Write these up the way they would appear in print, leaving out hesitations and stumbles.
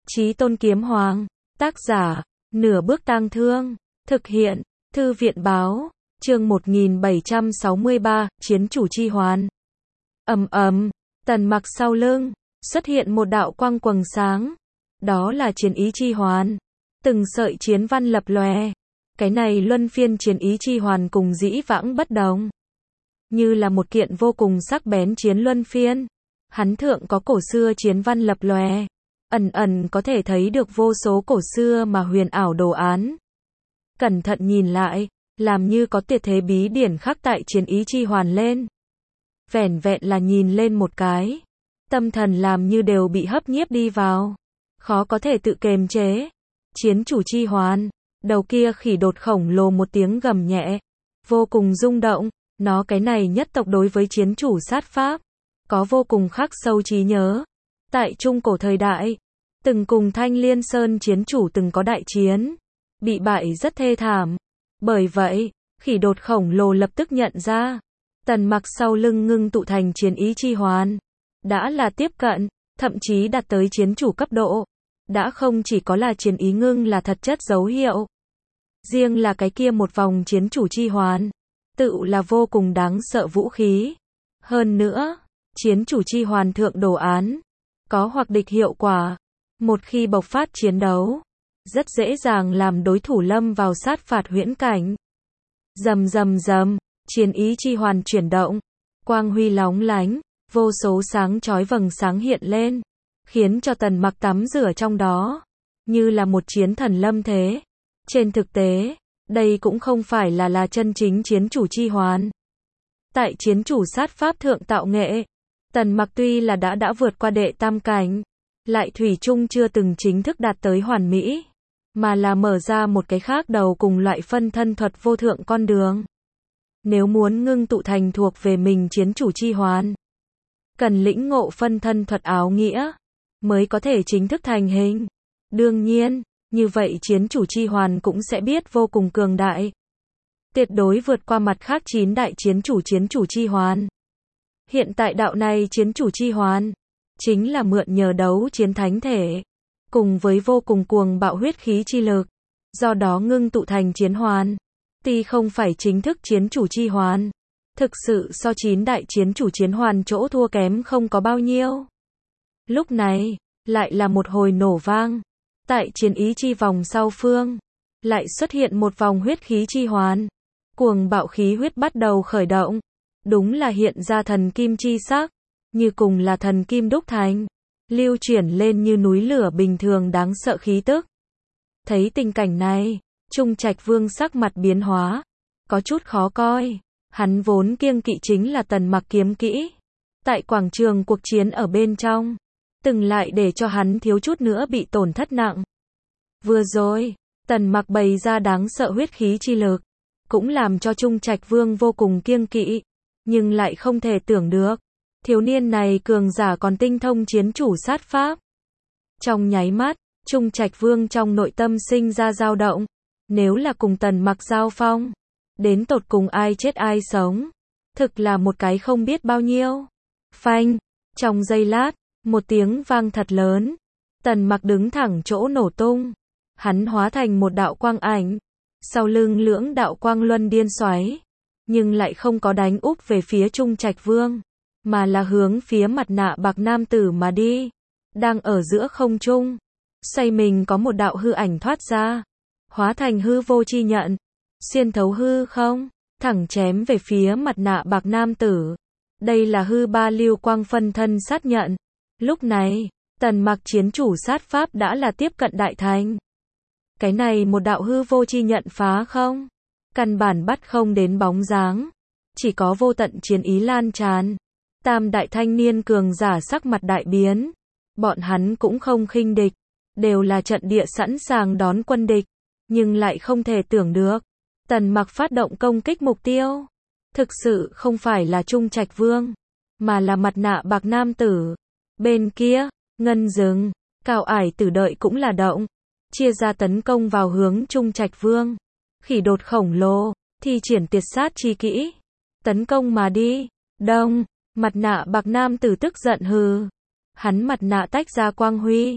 Chí Tôn Kiếm Hoàng. Tác giả, Nửa Bước Tang Thương. Thực hiện, Thư viện Báo. Chương 1763, Chiến chủ chi hoàn. Ầm ầm, Tần Mặc sau lưng xuất hiện một đạo quang quầng sáng. Đó là chiến ý chi hoàn. Từng sợi chiến văn lập lòe. Cái này luân phiên chiến ý chi hoàn cùng dĩ vãng bất đồng. Như là một kiện vô cùng sắc bén chiến luân phiên. Hắn thượng có cổ xưa chiến văn lập lòe. Ẩn ẩn có thể thấy được vô số cổ xưa mà huyền ảo đồ án. Cẩn thận nhìn lại, làm như có tuyệt thế bí điển khắc tại chiến ý chi hoàn lên. Vẻn vẹn là nhìn lên một cái, tâm thần làm như đều bị hấp nhiếp đi vào, khó có thể tự kiềm chế. Chiến chủ chi hoàn, đầu kia khỉ đột khổng lồ một tiếng gầm nhẹ, vô cùng rung động. Nó cái này nhất tộc đối với chiến chủ sát pháp có vô cùng khắc sâu trí nhớ. Tại trung cổ thời đại, từng cùng Thanh Liên Sơn chiến chủ từng có đại chiến, bị bại rất thê thảm. Bởi vậy, khỉ đột khổng lồ lập tức nhận ra, Tần Mặc sau lưng ngưng tụ thành chiến ý chi hoàn, đã là tiếp cận, thậm chí đạt tới chiến chủ cấp độ. Đã không chỉ có là chiến ý ngưng là thật chất dấu hiệu. Riêng là cái kia một vòng chiến chủ chi hoàn, tự là vô cùng đáng sợ vũ khí. Hơn nữa, chiến chủ chi hoàn thượng đồ án, có hoặc địch hiệu quả. Một khi bộc phát chiến đấu, rất dễ dàng làm đối thủ lâm vào sát phạt huyễn cảnh. Rầm rầm rầm, chiến ý chi hoàn chuyển động, quang huy lóng lánh, vô số sáng chói vầng sáng hiện lên, khiến cho Tần Mặc tắm rửa trong đó, như là một chiến thần lâm thế. Trên thực tế, đây cũng không phải là chân chính chiến chủ chi hoàn. Tại chiến chủ sát pháp thượng tạo nghệ, Tần Mặc tuy là đã vượt qua đệ tam cảnh, lại thủy chung chưa từng chính thức đạt tới hoàn mỹ, mà là mở ra một cái khác đầu cùng loại phân thân thuật vô thượng con đường. Nếu muốn ngưng tụ thành thuộc về mình chiến chủ chi hoàn, cần lĩnh ngộ phân thân thuật áo nghĩa, mới có thể chính thức thành hình. Đương nhiên, như vậy chiến chủ chi hoàn cũng sẽ biết vô cùng cường đại. Tuyệt đối vượt qua mặt khác 9 đại chiến chủ chi hoàn. Hiện tại đạo này chiến chủ chi hoàn, chính là mượn nhờ đấu chiến thánh thể, cùng với vô cùng cuồng bạo huyết khí chi lực, do đó ngưng tụ thành chiến hoàn. Tuy không phải chính thức chiến chủ chi hoàn, thực sự so 9 đại chiến chủ chiến hoàn chỗ thua kém không có bao nhiêu. Lúc này, lại là một hồi nổ vang. Tại chiến ý chi vòng sau phương, lại xuất hiện một vòng huyết khí chi hoàn. Cuồng bạo khí huyết bắt đầu khởi động. Đúng là hiện ra thần kim chi sắc, như cùng là thần kim đúc thành, lưu chuyển lên như núi lửa bình thường đáng sợ khí tức. Thấy tình cảnh này, Trung Trạch Vương sắc mặt biến hóa, có chút khó coi. Hắn vốn kiêng kỵ chính là Tần Mặc kiếm kỹ. Tại quảng trường cuộc chiến ở bên trong, từng lại để cho hắn thiếu chút nữa bị tổn thất nặng. Vừa rồi, Tần Mặc bày ra đáng sợ huyết khí chi lực, cũng làm cho Trung Trạch Vương vô cùng kiêng kỵ. Nhưng lại không thể tưởng được, thiếu niên này cường giả còn tinh thông chiến chủ sát pháp. Trong nháy mắt, Trung Trạch Vương trong nội tâm sinh ra dao động. Nếu là cùng Tần Mặc giao phong, đến tột cùng ai chết ai sống, thực là một cái không biết bao nhiêu. Phanh, trong giây lát, một tiếng vang thật lớn, Tần Mặc đứng thẳng chỗ nổ tung. Hắn hóa thành một đạo quang ảnh, sau lưng lưỡng đạo quang luân điên xoáy, nhưng lại không có đánh úp về phía Trung Trạch Vương, mà là hướng phía mặt nạ bạc nam tử mà đi. Đang ở giữa không trung, xoay mình có một đạo hư ảnh thoát ra, hóa thành hư vô chi nhận, xuyên thấu hư không, thẳng chém về phía mặt nạ bạc nam tử. Đây là hư ba lưu quang phân thân sát nhận. Lúc này, Tần Mặc chiến chủ sát pháp đã là tiếp cận đại thành. Cái này một đạo hư vô chi nhận phá không, căn bản bắt không đến bóng dáng, chỉ có vô tận chiến ý lan tràn. Tam đại thanh niên cường giả sắc mặt đại biến, bọn hắn cũng không khinh địch, đều là trận địa sẵn sàng đón quân địch, nhưng lại không thể tưởng được, Tần Mặc phát động công kích mục tiêu, thực sự không phải là Trung Trạch Vương, mà là mặt nạ bạc nam tử. Bên kia, ngân rừng, Cao Ải Tử đợi cũng là động, chia ra tấn công vào hướng Trung Trạch Vương. Khỉ đột khổng lồ, thi triển tuyệt sát chi kỹ, tấn công mà đi. Đông, mặt nạ bạc nam tử tức giận hừ. Hắn mặt nạ tách ra quang huy,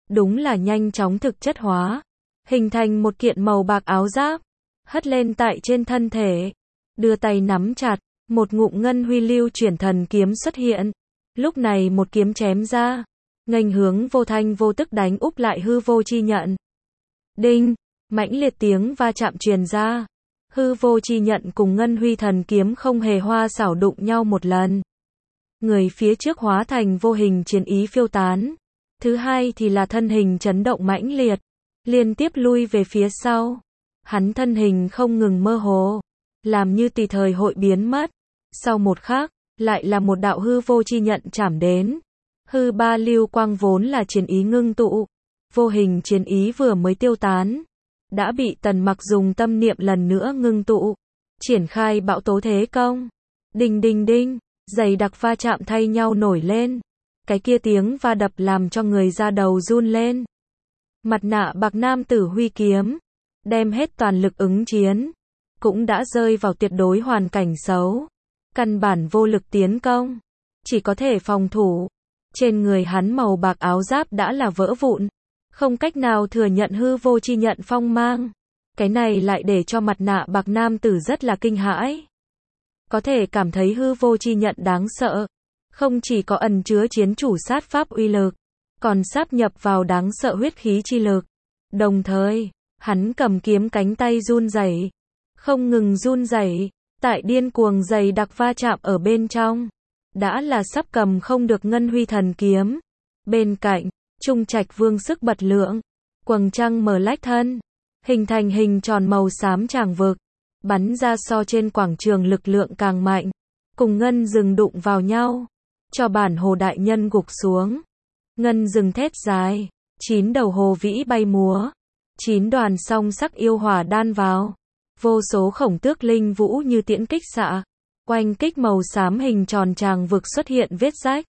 đúng là nhanh chóng thực chất hóa, hình thành một kiện màu bạc áo giáp, hất lên tại trên thân thể, đưa tay nắm chặt, một ngụm ngân huy lưu chuyển thần kiếm xuất hiện, lúc này một kiếm chém ra, nghênh hướng vô thanh vô tức đánh úp lại hư vô chi nhận. Đinh, mãnh liệt tiếng va chạm truyền ra, hư vô chi nhận cùng ngân huy thần kiếm không hề hoa xảo đụng nhau một lần. Người phía trước hóa thành vô hình chiến ý phiêu tán, thứ hai thì là thân hình chấn động mãnh liệt, liên tiếp lui về phía sau. Hắn thân hình không ngừng mơ hồ, làm như tùy thời hội biến mất. Sau một khắc, lại là một đạo hư vô chi nhận chạm đến. Hư ba lưu quang vốn là chiến ý ngưng tụ, vô hình chiến ý vừa mới tiêu tán, đã bị Tần Mặc dùng tâm niệm lần nữa ngưng tụ, triển khai bão tố thế công. Đinh đinh đinh, dày đặc va chạm thay nhau nổi lên, cái kia tiếng va đập làm cho người da đầu run lên. Mặt nạ bạc nam tử huy kiếm, đem hết toàn lực ứng chiến, cũng đã rơi vào tuyệt đối hoàn cảnh xấu, căn bản vô lực tiến công, chỉ có thể phòng thủ. Trên người hắn màu bạc áo giáp đã là vỡ vụn, không cách nào thừa nhận hư vô chi nhận phong mang. Cái này lại để cho mặt nạ bạc nam tử rất là kinh hãi. Có thể cảm thấy hư vô chi nhận đáng sợ, không chỉ có ẩn chứa chiến chủ sát pháp uy lực, còn sáp nhập vào đáng sợ huyết khí chi lực. Đồng thời, hắn cầm kiếm cánh tay run rẩy, không ngừng run rẩy, tại điên cuồng dày đặc va chạm ở bên trong, đã là sắp cầm không được ngân huy thần kiếm. Bên cạnh, Trung Trạch Vương sức bật lượng, quầng trăng mở lách thân, hình thành hình tròn màu xám tràng vực, bắn ra so trên quảng trường lực lượng càng mạnh, cùng ngân rừng đụng vào nhau, cho bản hồ đại nhân gục xuống. Ngân rừng thét dài, 9 đầu hồ vĩ bay múa, 9 đoàn song sắc yêu hỏa đan vào, vô số khổng tước linh vũ như tiễn kích xạ, quanh kích màu xám hình tròn tràng vực xuất hiện vết rách,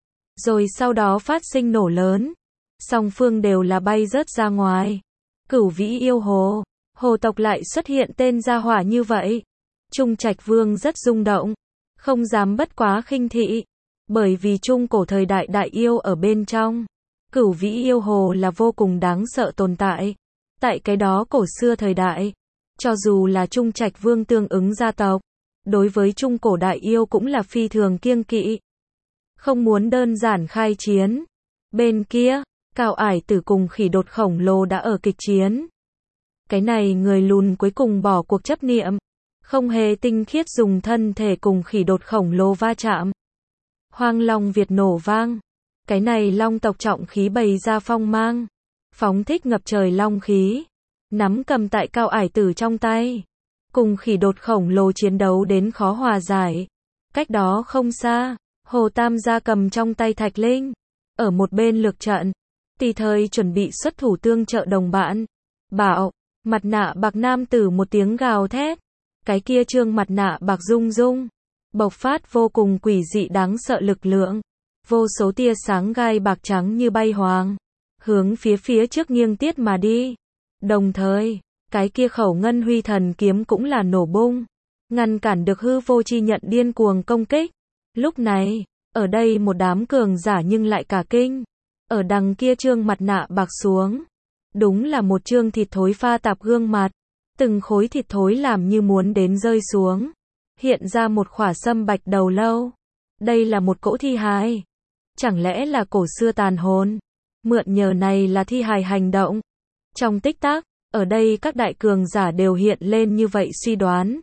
rồi sau đó phát sinh nổ lớn, song phương đều là bay rớt ra ngoài. Cửu vĩ yêu hồ, hồ tộc lại xuất hiện tên gia hỏa như vậy. Trung Trạch Vương rất rung động, không dám bất quá khinh thị, bởi vì trung cổ thời đại đại yêu ở bên trong, cửu vĩ yêu hồ là vô cùng đáng sợ tồn tại. Tại cái đó cổ xưa thời đại, cho dù là Trung Trạch Vương tương ứng gia tộc, đối với trung cổ đại yêu cũng là phi thường kiêng kỵ, không muốn đơn giản khai chiến. Bên kia, Cao Ải Tử cùng khỉ đột khổng lồ đã ở kịch chiến. Cái này người lùn cuối cùng bỏ cuộc chấp niệm, không hề tinh khiết dùng thân thể cùng khỉ đột khổng lồ va chạm. Hoang long Việt nổ vang, cái này long tộc trọng khí bày ra phong mang, phóng thích ngập trời long khí, nắm cầm tại Cao Ải Tử trong tay, cùng khỉ đột khổng lồ chiến đấu đến khó hòa giải. Cách đó không xa, Hồ Tam gia cầm trong tay thạch linh, ở một bên lược trận, tùy thời chuẩn bị xuất thủ tương trợ đồng bạn. Bảo, mặt nạ bạc nam tử một tiếng gào thét, cái kia trương mặt nạ bạc rung rung, bộc phát vô cùng quỷ dị đáng sợ lực lượng, vô số tia sáng gai bạc trắng như bay hoàng, hướng phía trước nghiêng tiết mà đi. Đồng thời, cái kia khẩu ngân huy thần kiếm cũng là nổ bung, ngăn cản được hư vô chi nhận điên cuồng công kích. Lúc này, ở đây một đám cường giả nhưng lại cả kinh, ở đằng kia trương mặt nạ bạc xuống, đúng là một trương thịt thối pha tạp gương mặt, từng khối thịt thối làm như muốn đến rơi xuống, hiện ra một khỏa sâm bạch đầu lâu. Đây là một cỗ thi hài, chẳng lẽ là cổ xưa tàn hồn, mượn nhờ này là thi hài hành động. Trong tích tắc, ở đây các đại cường giả đều hiện lên như vậy suy đoán.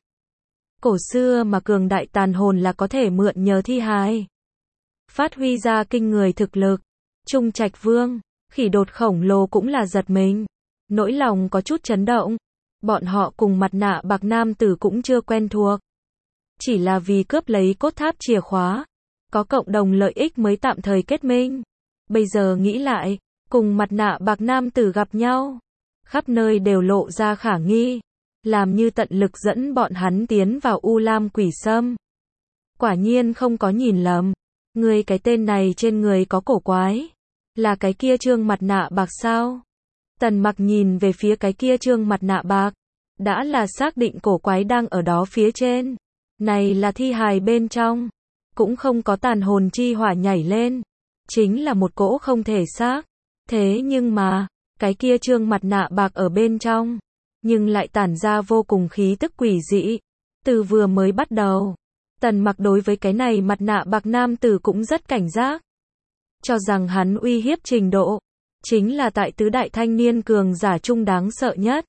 Cổ xưa mà cường đại tàn hồn là có thể mượn nhờ thi hài, phát huy ra kinh người thực lực. Trung Trạch Vương, khỉ đột khổng lồ cũng là giật mình, nỗi lòng có chút chấn động. Bọn họ cùng mặt nạ bạc nam tử cũng chưa quen thuộc, chỉ là vì cướp lấy cốt tháp chìa khóa, có cộng đồng lợi ích mới tạm thời kết minh. Bây giờ nghĩ lại, cùng mặt nạ bạc nam tử gặp nhau, khắp nơi đều lộ ra khả nghi, làm như tận lực dẫn bọn hắn tiến vào U Lam Quỷ Sâm. Quả nhiên không có nhìn lầm, người cái tên này trên người có cổ quái, là cái kia trương mặt nạ bạc sao? Tần Mặc nhìn về phía cái kia trương mặt nạ bạc, đã là xác định cổ quái đang ở đó phía trên. Này là thi hài bên trong, cũng không có tàn hồn chi hỏa nhảy lên, chính là một cỗ không thể xác. Thế nhưng mà, cái kia trương mặt nạ bạc ở bên trong, nhưng lại tản ra vô cùng khí tức quỷ dị. Từ vừa mới bắt đầu, Tần Mặc đối với cái này mặt nạ bạc nam tử cũng rất cảnh giác. Cho rằng hắn uy hiếp trình độ, chính là tại tứ đại thanh niên cường giả trung đáng sợ nhất.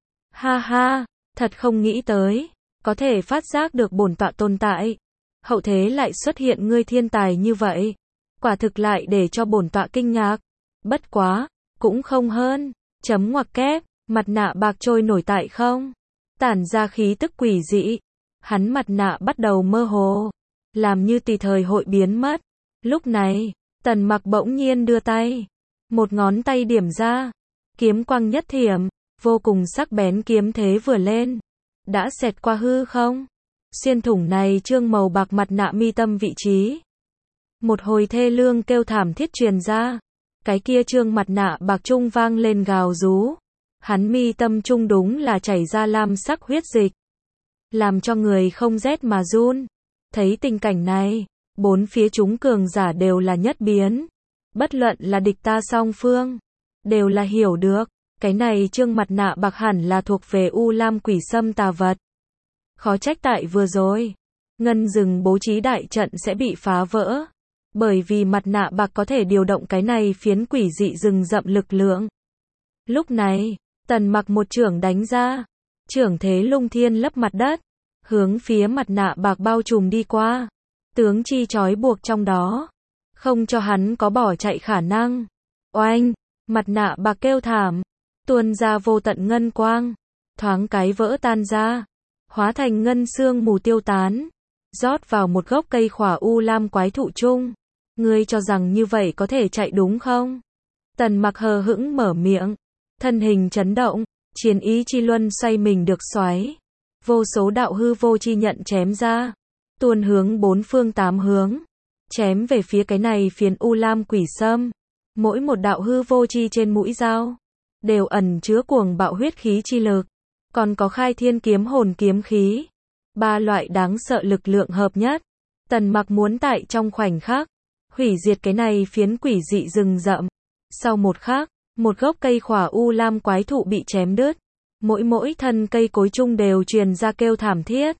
Ha ha, thật không nghĩ tới, có thể phát giác được bổn tọa tồn tại. Hậu thế lại xuất hiện ngươi thiên tài như vậy. Quả thực lại để cho bổn tọa kinh ngạc. Bất quá, cũng không hơn. Chấm ngoặc kép, mặt nạ bạc trôi nổi tại không. Tản ra khí tức quỷ dị. Hắn mặt nạ bắt đầu mơ hồ. Làm như tùy thời hội biến mất. Lúc này, Tần Mặc bỗng nhiên đưa tay. Một ngón tay điểm ra. Kiếm quang nhất thiểm. Vô cùng sắc bén kiếm thế vừa lên. Đã xẹt qua hư không. Xuyên thủng này trương màu bạc mặt nạ mi tâm vị trí. Một hồi thê lương kêu thảm thiết truyền ra. Cái kia trương mặt nạ bạc trung vang lên gào rú. Hắn mi tâm trung đúng là chảy ra lam sắc huyết dịch. Làm cho người không rét mà run. Thấy tình cảnh này, bốn phía chúng cường giả đều là nhất biến. Bất luận là địch ta song phương, đều là hiểu được. Cái này trương mặt nạ bạc hẳn là thuộc về U Lam quỷ xâm tà vật. Khó trách tại vừa rồi, ngân rừng bố trí đại trận sẽ bị phá vỡ. Bởi vì mặt nạ bạc có thể điều động cái này phiến quỷ dị rừng rậm lực lượng. Lúc này, Tần Mặc một chưởng đánh ra. Chưởng thế lung thiên lấp mặt đất. Hướng phía mặt nạ bạc bao trùm đi qua. Tướng chi trói buộc trong đó. Không cho hắn có bỏ chạy khả năng. Oanh, mặt nạ bạc kêu thảm. Tuôn ra vô tận ngân quang. Thoáng cái vỡ tan ra. Hóa thành ngân sương mù tiêu tán. Rót vào một gốc cây khỏa U Lam quái thụ chung. Ngươi cho rằng như vậy có thể chạy đúng không? Tần Mặc hờ hững mở miệng. Thân hình chấn động. Chiến ý chi luân xoay mình được xoáy. Vô số đạo hư vô chi nhận chém ra. Tuôn hướng bốn phương tám hướng. Chém về phía cái này phiến U Lam quỷ xâm. Mỗi một đạo hư vô chi trên mũi dao đều ẩn chứa cuồng bạo huyết khí chi lực. Còn có khai thiên kiếm hồn kiếm khí. Ba loại đáng sợ lực lượng hợp nhất. Tần Mặc muốn tại trong khoảnh khắc hủy diệt cái này phiến quỷ dị rừng rậm. Sau một khắc, một gốc cây khỏa U Lam quái thụ bị chém đứt. Mỗi thân cây cối chung đều truyền ra kêu thảm thiết.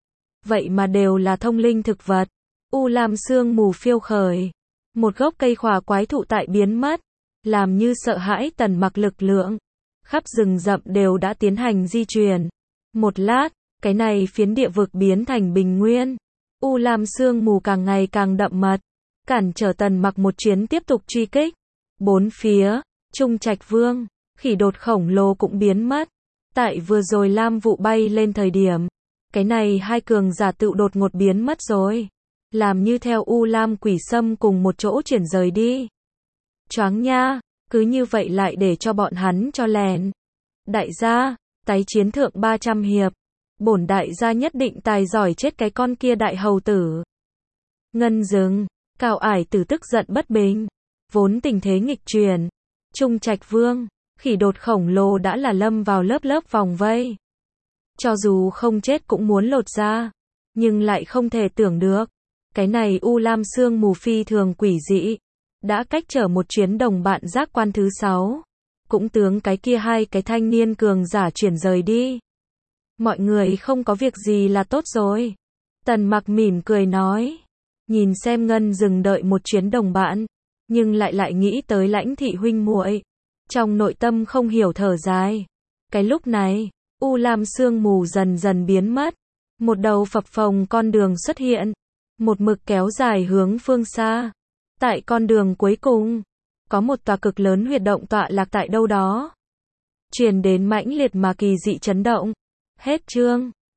Vậy mà đều là thông linh thực vật. U Lam sương mù phiêu khởi. Một gốc cây khỏa quái thụ tại biến mất. Làm như sợ hãi Tần Mặc lực lượng. Khắp rừng rậm đều đã tiến hành di chuyển. Một lát, cái này phiến địa vực biến thành bình nguyên. U Lam sương mù càng ngày càng đậm mật. Cản trở Tần Mặc một chuyến tiếp tục truy kích. Bốn phía, Trung Trạch Vương, khỉ đột khổng lồ cũng biến mất. Tại vừa rồi lam vụ bay lên thời điểm. Cái này hai cường giả tự đột ngột biến mất rồi. Làm như theo U Lam quỷ xâm cùng một chỗ chuyển rời đi. Choáng nha, cứ như vậy lại để cho bọn hắn cho lèn. Đại gia, tái chiến thượng 300 hiệp. Bổn đại gia nhất định tài giỏi chết cái con kia đại hầu tử. Ngân rừng, Cao Ải Tử tức giận bất bình. Vốn tình thế nghịch chuyển. Trung Trạch Vương, khỉ đột khổng lồ đã là lâm vào lớp vòng vây. Cho dù không chết cũng muốn lột ra. Nhưng lại không thể tưởng được. Cái này U Lam sương mù phi thường quỷ dị. Đã cách trở một chuyến đồng bạn giác quan thứ 6. Cũng tướng cái kia hai cái thanh niên cường giả chuyển rời đi. Mọi người không có việc gì là tốt rồi. Tần Mặc mỉm cười nói. Nhìn xem ngân rừng đợi một chuyến đồng bạn. Nhưng lại nghĩ tới Lãnh thị huynh muội. Trong nội tâm không hiểu thở dài. Cái lúc này, U Lam sương mù dần dần biến mất. Một đầu phập phồng con đường xuất hiện. Một mực kéo dài hướng phương xa. Tại con đường cuối cùng, có một tòa cực lớn huyệt động tọa lạc tại đâu đó. Truyền đến mãnh liệt mà kỳ dị chấn động. Hết chương.